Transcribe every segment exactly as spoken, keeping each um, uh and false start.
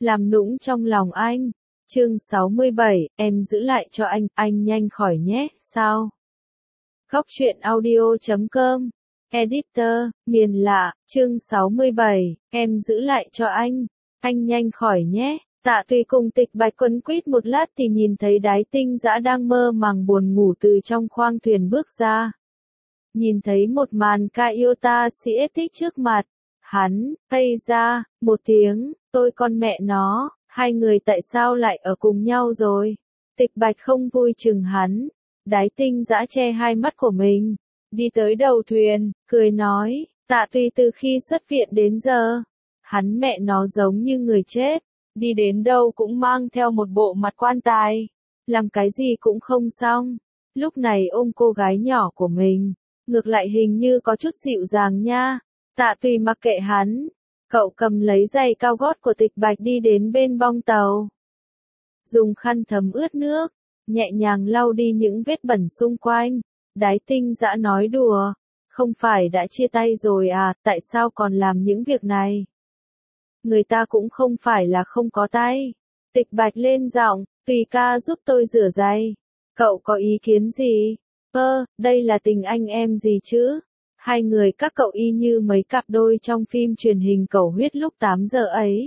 làm nũng trong lòng anh. Chương sáu mươi bảy, em giữ lại cho anh, anh nhanh khỏi nhé, sao? Góc truyện audio chấm com, Editor, miền lạ, chương sáu mươi bảy, em giữ lại cho anh, anh nhanh khỏi nhé. Tạ Tùy cùng Tịch Bạch quấn quýt một lát thì nhìn thấy Đái Tinh Dã đang mơ màng buồn ngủ từ trong khoang thuyền bước ra. Nhìn thấy một màn Kyota Sietich trước mặt, hắn, tây ra, một tiếng, tôi con mẹ nó, hai người tại sao lại ở cùng nhau rồi? Tịch Bạch không vui chừng hắn, Đái Tinh Dã che hai mắt của mình, đi tới đầu thuyền, cười nói, Tạ Tùy từ khi xuất viện đến giờ, hắn mẹ nó giống như người chết, đi đến đâu cũng mang theo một bộ mặt quan tài, làm cái gì cũng không xong, lúc này ôm cô gái nhỏ của mình, ngược lại hình như có chút dịu dàng nha. Tạ Tùy mặc kệ hắn, cậu cầm lấy giày cao gót của Tịch Bạch đi đến bên bong tàu. Dùng khăn thấm ướt nước, nhẹ nhàng lau đi những vết bẩn xung quanh. Đái Tinh Dã nói đùa, không phải đã chia tay rồi à, tại sao còn làm những việc này? Người ta cũng không phải là không có tay. Tịch Bạch lên giọng, Tùy ca giúp tôi rửa giày. Cậu có ý kiến gì? Ơ, đây là tình anh em gì chứ? Hai người các cậu y như mấy cặp đôi trong phim truyền hình Cầu Huyết lúc tám giờ ấy.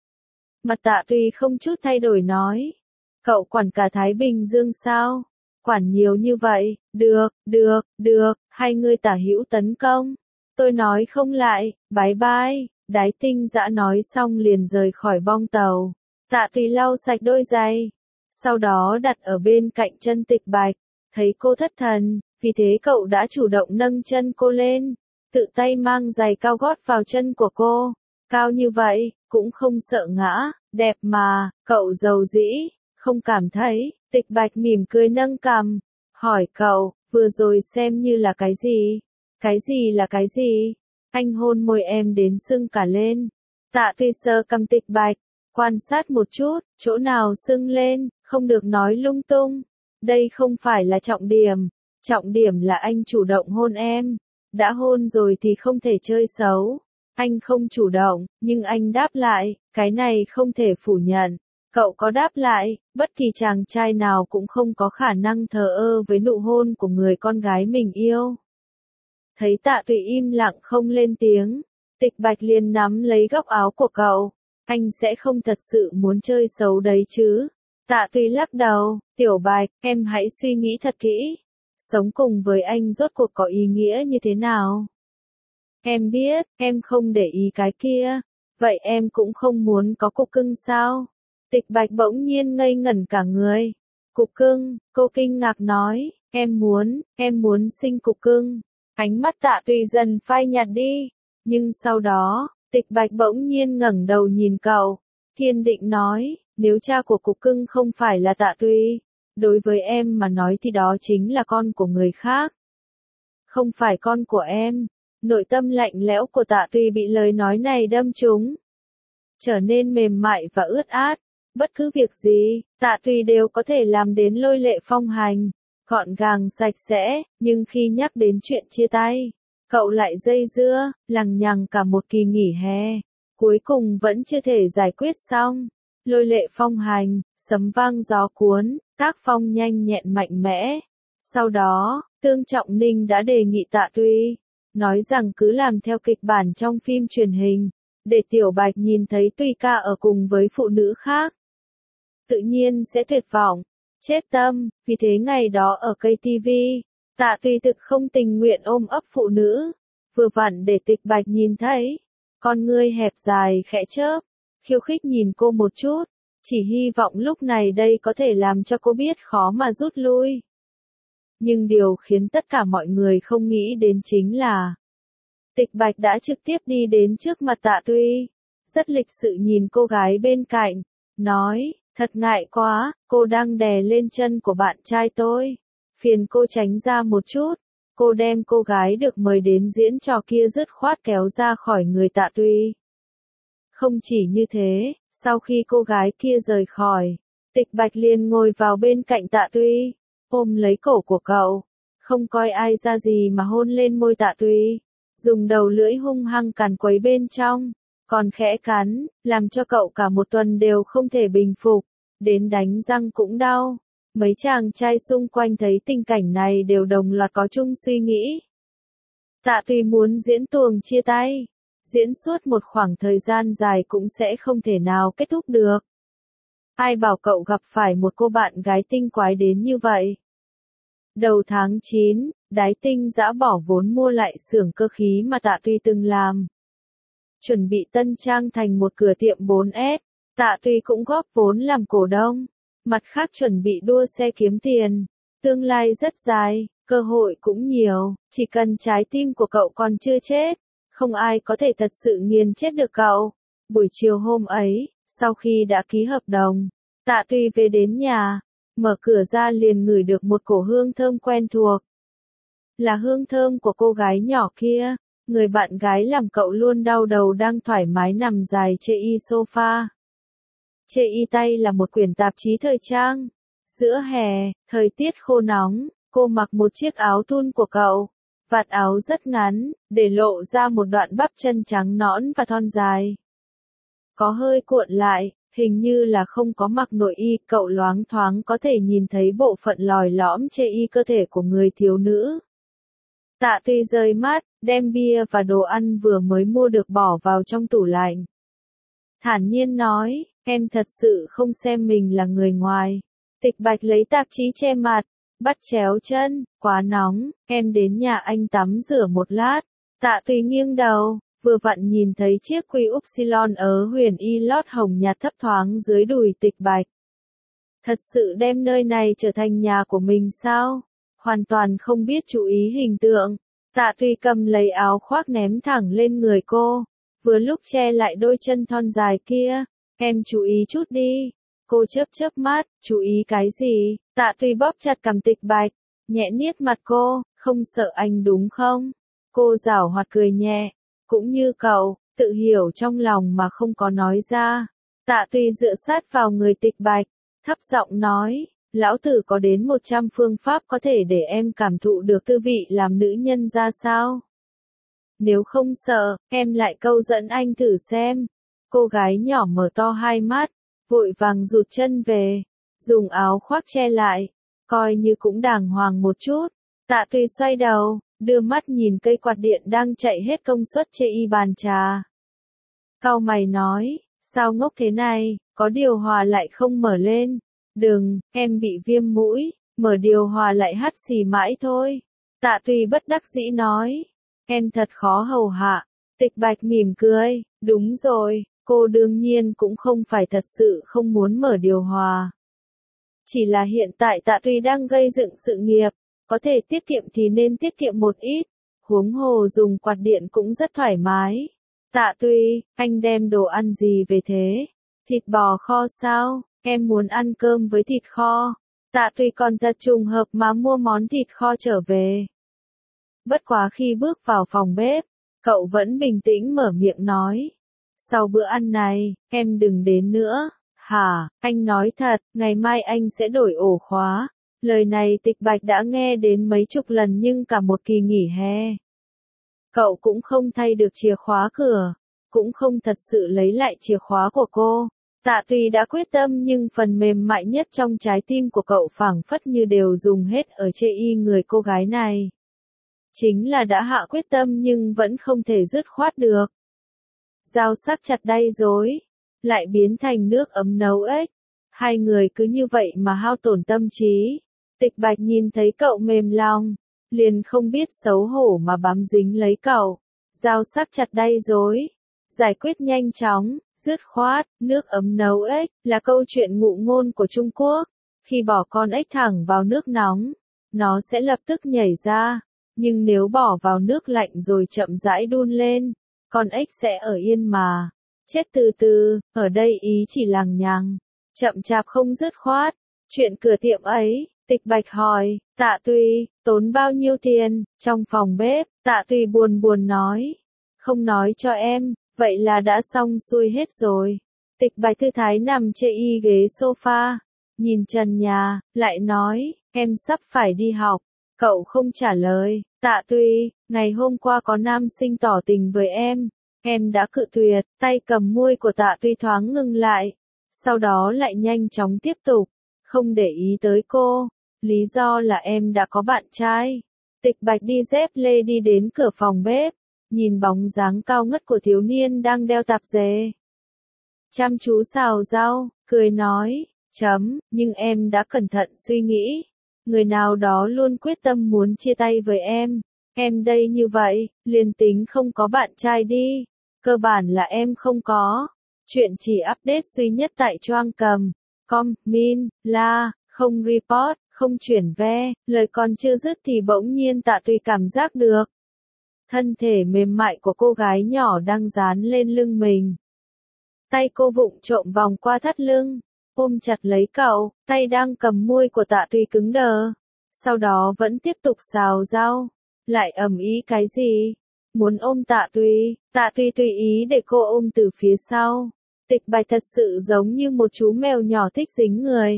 Mặt Tạ Tùy không chút thay đổi nói. Cậu quản cả Thái Bình Dương sao? Quản nhiều như vậy, được, được, được, hai người tả hữu tấn công. Tôi nói không lại, bye bye, Đái Tinh Dã nói xong liền rời khỏi bong tàu. Tạ Tùy lau sạch đôi giày, sau đó đặt ở bên cạnh chân Tịch Bạch, thấy cô thất thần, vì thế cậu đã chủ động nâng chân cô lên, tự tay mang giày cao gót vào chân của cô, cao như vậy, cũng không sợ ngã, đẹp mà, cậu giàu dĩ, không cảm thấy. Tịch Bạch mỉm cười nâng cằm, hỏi cậu, vừa rồi xem như là cái gì? Cái gì là cái gì? Anh hôn môi em đến sưng cả lên. Tạ Tùy sờ cằm Tịch Bạch, quan sát một chút, chỗ nào sưng lên, không được nói lung tung. Đây không phải là trọng điểm, trọng điểm là anh chủ động hôn em. Đã hôn rồi thì không thể chơi xấu. Anh không chủ động, nhưng anh đáp lại, cái này không thể phủ nhận. Cậu có đáp lại, bất kỳ chàng trai nào cũng không có khả năng thờ ơ với nụ hôn của người con gái mình yêu. Thấy Tạ Tùy im lặng không lên tiếng, Tịch Bạch liền nắm lấy góc áo của cậu. Anh sẽ không thật sự muốn chơi xấu đấy chứ? Tạ Tùy lắc đầu, Tiểu Bạch, em hãy suy nghĩ thật kỹ. Sống cùng với anh rốt cuộc có ý nghĩa như thế nào? Em biết, em không để ý cái kia. Vậy em cũng không muốn có cục cưng sao? Tịch Bạch bỗng nhiên ngây ngẩn cả người. Cục cưng, cô kinh ngạc nói, em muốn, em muốn sinh cục cưng. Ánh mắt Tạ Tùy dần phai nhạt đi. Nhưng sau đó, Tịch Bạch bỗng nhiên ngẩng đầu nhìn cậu. Kiên định nói, nếu cha của cục cưng không phải là Tạ Tùy, đối với em mà nói thì đó chính là con của người khác. Không phải con của em. Nội tâm lạnh lẽo của Tạ Tùy bị lời nói này đâm trúng, trở nên mềm mại và ướt át. Bất cứ việc gì, Tạ Tùy đều có thể làm đến lôi lệ phong hành, gọn gàng sạch sẽ, nhưng khi nhắc đến chuyện chia tay, cậu lại dây dưa, lằng nhằng cả một kỳ nghỉ hè, cuối cùng vẫn chưa thể giải quyết xong. Lôi lệ phong hành, sấm vang gió cuốn, tác phong nhanh nhẹn mạnh mẽ. Sau đó, Tương Trọng Ninh đã đề nghị Tạ Tùy, nói rằng cứ làm theo kịch bản trong phim truyền hình, để Tiểu Bạch nhìn thấy Tùy ca ở cùng với phụ nữ khác, tự nhiên sẽ tuyệt vọng, chết tâm. Vì thế ngày đó ở ca tê vê, Tạ Tùy thực không tình nguyện ôm ấp phụ nữ, vừa vặn để Tịch Bạch nhìn thấy. Con ngươi hẹp dài khẽ chớp, khiêu khích nhìn cô một chút, chỉ hy vọng lúc này đây có thể làm cho cô biết khó mà rút lui. Nhưng điều khiến tất cả mọi người không nghĩ đến chính là Tịch Bạch đã trực tiếp đi đến trước mặt Tạ Tùy, rất lịch sự nhìn cô gái bên cạnh, nói, thật ngại quá, cô đang đè lên chân của bạn trai tôi, phiền cô tránh ra một chút. Cô đem cô gái được mời đến diễn trò kia dứt khoát kéo ra khỏi người Tạ Tùy. Không chỉ như thế, sau khi cô gái kia rời khỏi, Tịch Bạch liền ngồi vào bên cạnh Tạ Tùy, ôm lấy cổ của cậu, không coi ai ra gì mà hôn lên môi Tạ Tùy, dùng đầu lưỡi hung hăng càn quấy bên trong. còn khẽ cắn, làm cho cậu cả một tuần đều không thể bình phục, đến đánh răng cũng đau. Mấy chàng trai xung quanh thấy tình cảnh này đều đồng loạt có chung suy nghĩ. Tạ Tùy muốn diễn tuồng chia tay, diễn suốt một khoảng thời gian dài cũng sẽ không thể nào kết thúc được. Ai bảo cậu gặp phải một cô bạn gái tinh quái đến như vậy. Đầu tháng chín, Đái Tinh Dã bỏ vốn mua lại xưởng cơ khí mà Tạ Tùy từng làm. Chuẩn bị tân trang thành một cửa tiệm bốn S, Tạ Tùy cũng góp vốn làm cổ đông. Mặt khác chuẩn bị đua xe kiếm tiền. Tương lai rất dài, cơ hội cũng nhiều, chỉ cần trái tim của cậu còn chưa chết, không ai có thể thật sự nghiền chết được cậu. Buổi chiều hôm ấy, sau khi đã ký hợp đồng, Tạ Tùy về đến nhà, mở cửa ra liền ngửi được một cổ hương thơm quen thuộc. Là hương thơm của cô gái nhỏ kia, người bạn gái làm cậu luôn đau đầu đang thoải mái nằm dài trên y sofa. Trên y tay là một quyển tạp chí thời trang. Giữa hè, thời tiết khô nóng, cô mặc một chiếc áo thun của cậu. Vạt áo rất ngắn, để lộ ra một đoạn bắp chân trắng nõn và thon dài. Có hơi cuộn lại, hình như là không có mặc nội y, cậu loáng thoáng có thể nhìn thấy bộ phận lòi lõm trên y cơ thể của người thiếu nữ. Tạ Tùy rời mắt, đem bia và đồ ăn vừa mới mua được bỏ vào trong tủ lạnh. Thản nhiên nói, em thật sự không xem mình là người ngoài. Tịch Bạch lấy tạp chí che mặt, bắt chéo chân, quá nóng, em đến nhà anh tắm rửa một lát. Tạ Tùy nghiêng đầu, vừa vặn nhìn thấy chiếc quy upsilon ở huyền y lót hồng nhạt thấp thoáng dưới đùi Tịch Bạch. Thật sự đem nơi này trở thành nhà của mình sao? Hoàn toàn không biết chú ý hình tượng. Tạ Tùy cầm lấy áo khoác ném thẳng lên người cô, vừa lúc che lại đôi chân thon dài kia. Em chú ý chút đi. Cô chớp chớp mắt, chú ý cái gì? Tạ Tùy bóp chặt cằm Tịch Bạch, nhẹ niết mặt cô, không sợ anh đúng không? Cô giảo hoạt cười nhẹ, cũng như cậu, tự hiểu trong lòng mà không có nói ra. Tạ Tùy dựa sát vào người Tịch Bạch, thấp giọng nói, lão tử có đến một trăm phương pháp có thể để em cảm thụ được tư vị làm nữ nhân ra sao. Nếu không sợ, em lại câu dẫn anh thử xem. Cô gái nhỏ mở to hai mắt, vội vàng rụt chân về, dùng áo khoác che lại, coi như cũng đàng hoàng một chút. Tạ Tùy xoay đầu, đưa mắt nhìn cây quạt điện đang chạy hết công suất trên y bàn trà. Cau mày nói, sao ngốc thế này, có điều hòa lại không mở lên. Đừng, em bị viêm mũi, mở điều hòa lại hắt xì mãi thôi. Tạ Tùy bất đắc dĩ nói, em thật khó hầu hạ. Tịch Bạch mỉm cười, đúng rồi, cô đương nhiên cũng không phải thật sự không muốn mở điều hòa. Chỉ là hiện tại Tạ Tùy đang gây dựng sự nghiệp, có thể tiết kiệm thì nên tiết kiệm một ít, huống hồ dùng quạt điện cũng rất thoải mái. Tạ Tùy, anh đem đồ ăn gì về thế? Thịt bò kho sao? Em muốn ăn cơm với thịt kho. Tạ Tùy còn thật trùng hợp mà mua món thịt kho trở về. Bất quá khi bước vào phòng bếp, cậu vẫn bình tĩnh mở miệng nói. Sau bữa ăn này, em đừng đến nữa. Hả, anh nói thật, ngày mai anh sẽ đổi ổ khóa. Lời này Tịch Bạch đã nghe đến mấy chục lần nhưng cả một kỳ nghỉ hè. Cậu cũng không thay được chìa khóa cửa, cũng không thật sự lấy lại chìa khóa của cô. Tạ Tùy đã quyết tâm nhưng phần mềm mại nhất trong trái tim của cậu phảng phất như đều dùng hết ở chê y người cô gái này. Chính là đã hạ quyết tâm nhưng vẫn không thể dứt khoát được. Dao sắc chặt đay dối, lại biến thành nước ấm nấu ếch. Hai người cứ như vậy mà hao tổn tâm trí. Tịch Bạch nhìn thấy cậu mềm lòng, liền không biết xấu hổ mà bám dính lấy cậu. Dao sắc chặt đay dối, giải quyết nhanh chóng, dứt khoát, nước ấm nấu ếch, là câu chuyện ngụ ngôn của Trung Quốc. Khi bỏ con ếch thẳng vào nước nóng, nó sẽ lập tức nhảy ra. Nhưng nếu bỏ vào nước lạnh rồi chậm rãi đun lên, con ếch sẽ ở yên mà. Chết từ từ, ở đây ý chỉ lằng nhằng, chậm chạp không dứt khoát. Chuyện cửa tiệm ấy, Tịch Bạch hỏi, Tạ Tùy, tốn bao nhiêu tiền? Trong phòng bếp, Tạ Tùy buồn buồn nói. Không nói cho em, vậy là đã xong xuôi hết rồi. Tịch Bạch thư thái nằm trên y ghế sofa, nhìn trần nhà, lại nói, em sắp phải đi học. Cậu không trả lời, Tạ Tùy, ngày hôm qua có nam sinh tỏ tình với em. Em đã cự tuyệt, tay cầm môi của Tạ Tuy thoáng ngừng lại, sau đó lại nhanh chóng tiếp tục, không để ý tới cô, lý do là em đã có bạn trai. Tịch Bạch đi dép lê đi đến cửa phòng bếp, nhìn bóng dáng cao ngất của thiếu niên đang đeo tạp dề. Chăm chú xào rau, cười nói, chấm, nhưng em đã cẩn thận suy nghĩ. Người nào đó luôn quyết tâm muốn chia tay với em. Em đây như vậy, liền tính không có bạn trai đi. Cơ bản là em không có. Chuyện chỉ update duy nhất tại Choang Cầm. Com, Min, La, không report, không chuyển ve. Lời còn chưa dứt thì bỗng nhiên Tạ Tùy cảm giác được. Thân thể mềm mại của cô gái nhỏ đang dán lên lưng mình. Tay cô vụng trộm vòng qua thắt lưng, ôm chặt lấy cậu, tay đang cầm môi của Tạ Tùy cứng đờ. Sau đó vẫn tiếp tục xào rau. Lại ầm ĩ cái gì? Muốn ôm Tạ Tùy, Tạ Tùy tùy ý để cô ôm từ phía sau. Tịch Bạch thật sự giống như một chú mèo nhỏ thích dính người.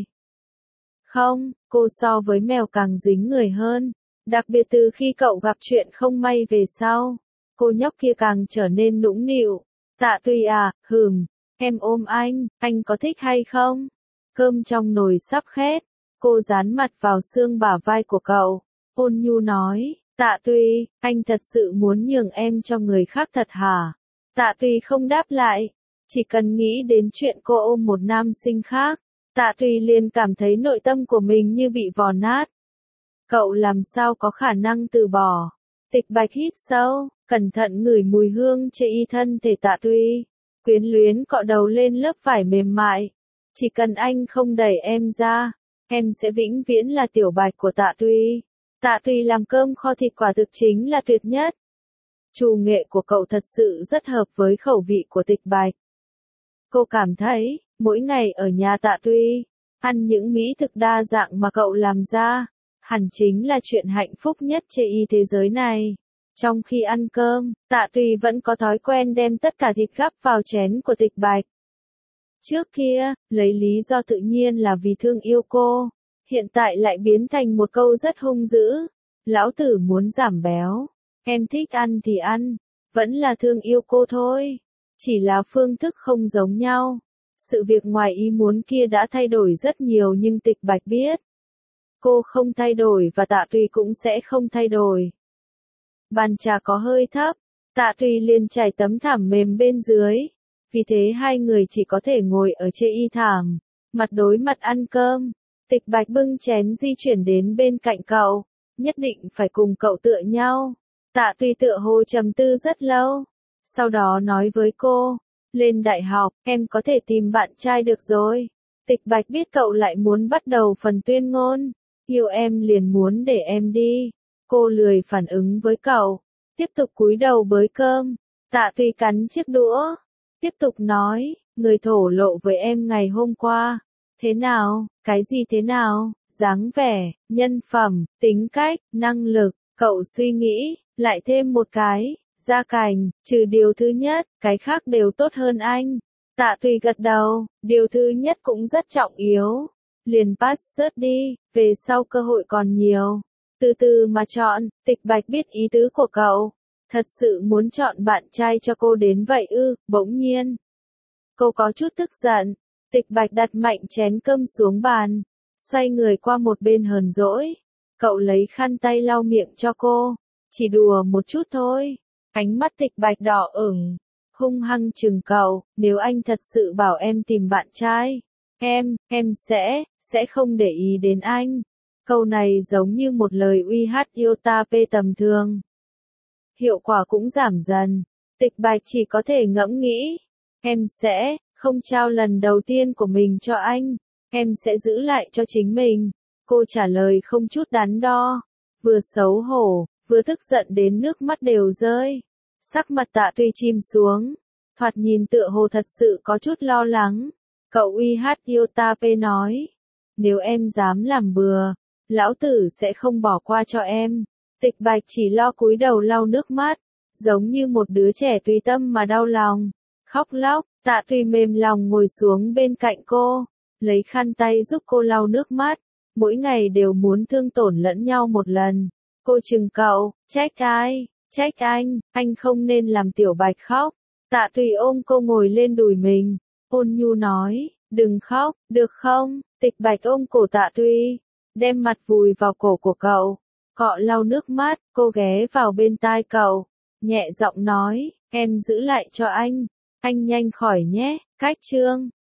Không, cô so với mèo càng dính người hơn. Đặc biệt từ khi cậu gặp chuyện không may về sau, cô nhóc kia càng trở nên nũng nịu. Tạ Tùy à, hừm, em ôm anh, anh có thích hay không? Cơm trong nồi sắp khét, cô dán mặt vào xương bả vai của cậu, ôn nhu nói, Tạ Tùy, anh thật sự muốn nhường em cho người khác thật hả? Tạ Tùy không đáp lại, chỉ cần nghĩ đến chuyện cô ôm một nam sinh khác, Tạ Tùy liền cảm thấy nội tâm của mình như bị vò nát. Cậu làm sao có khả năng từ bỏ? Tịch Bạch hít sâu, cẩn thận ngửi mùi hương trên y thân thể Tạ Tùy, quyến luyến cọ đầu lên lớp vải mềm mại. Chỉ cần anh không đẩy em ra, em sẽ vĩnh viễn là tiểu Bạch của Tạ Tùy. Tạ Tùy làm cơm kho thịt quả thực chính là tuyệt nhất. Chủ nghệ của cậu thật sự rất hợp với khẩu vị của Tịch Bạch. Cô cảm thấy, mỗi ngày ở nhà Tạ Tùy, ăn những mỹ thực đa dạng mà cậu làm ra, hẳn chính là chuyện hạnh phúc nhất trên y thế giới này. Trong khi ăn cơm, Tạ Tùy vẫn có thói quen đem tất cả thịt gắp vào chén của Tịch Bạch. Trước kia, lấy lý do tự nhiên là vì thương yêu cô, hiện tại lại biến thành một câu rất hung dữ. Lão tử muốn giảm béo, em thích ăn thì ăn, vẫn là thương yêu cô thôi. Chỉ là phương thức không giống nhau. Sự việc ngoài ý muốn kia đã thay đổi rất nhiều nhưng Tịch Bạch biết. Cô không thay đổi và Tạ Tùy cũng sẽ không thay đổi. Bàn trà có hơi thấp, Tạ Tùy liền trải tấm thảm mềm bên dưới. Vì thế hai người chỉ có thể ngồi ở trên y thảm, mặt đối mặt ăn cơm. Tịch Bạch bưng chén di chuyển đến bên cạnh cậu, nhất định phải cùng cậu tựa nhau. Tạ Tùy tựa hồ trầm tư rất lâu, sau đó nói với cô, lên đại học, em có thể tìm bạn trai được rồi. Tịch Bạch biết cậu lại muốn bắt đầu phần tuyên ngôn, yêu em liền muốn để em đi. Cô lười phản ứng với cậu, tiếp tục cúi đầu bới cơm. Tạ Tùy cắn chiếc đũa, tiếp tục nói, người thổ lộ với em ngày hôm qua. Thế nào, cái gì thế nào, dáng vẻ, nhân phẩm, tính cách, năng lực, cậu suy nghĩ, lại thêm một cái, gia cảnh, trừ điều thứ nhất, cái khác đều tốt hơn anh. Tạ Tùy gật đầu, điều thứ nhất cũng rất trọng yếu. Liền pass rớt đi, về sau cơ hội còn nhiều. Từ từ mà chọn. Tịch Bạch biết ý tứ của cậu. Thật sự muốn chọn bạn trai cho cô đến vậy ư, bỗng nhiên. Cô có chút tức giận. Tịch Bạch đặt mạnh chén cơm xuống bàn, xoay người qua một bên hờn dỗi. Cậu lấy khăn tay lau miệng cho cô. Chỉ đùa một chút thôi. Ánh mắt Tịch Bạch đỏ ửng, hung hăng chừng cậu, nếu anh thật sự bảo em tìm bạn trai, em, em sẽ, sẽ không để ý đến anh. Câu này giống như một lời uy hát yêu ta pê tầm thường. Hiệu quả cũng giảm dần. Tịch Bạch chỉ có thể ngẫm nghĩ. Em sẽ, không trao lần đầu tiên của mình cho anh. Em sẽ giữ lại cho chính mình. Cô trả lời không chút đắn đo. Vừa xấu hổ, vừa tức giận đến nước mắt đều rơi. Sắc mặt Tạ Tùy chìm xuống. Thoạt nhìn tựa hồ thật sự có chút lo lắng. Cậu uy hát yêu ta pê nói. Nếu em dám làm bừa, lão tử sẽ không bỏ qua cho em. Tịch Bạch chỉ lo cúi đầu lau nước mắt, giống như một đứa trẻ tùy tâm mà đau lòng. Khóc lóc, Tạ Tùy mềm lòng ngồi xuống bên cạnh cô, lấy khăn tay giúp cô lau nước mắt. Mỗi ngày đều muốn thương tổn lẫn nhau một lần. Cô chừng cậu, trách ai, trách anh, anh không nên làm Tiểu Bạch khóc. Tạ Tùy ôm cô ngồi lên đùi mình, ôn nhu nói, đừng khóc, được không? Tịch Bạch ôm cổ Tạ Tùy, đem mặt vùi vào cổ của cậu, cọ lau nước mắt, cô ghé vào bên tai cậu, nhẹ giọng nói, em giữ lại cho anh, anh nhanh khỏi nhé, cách chương.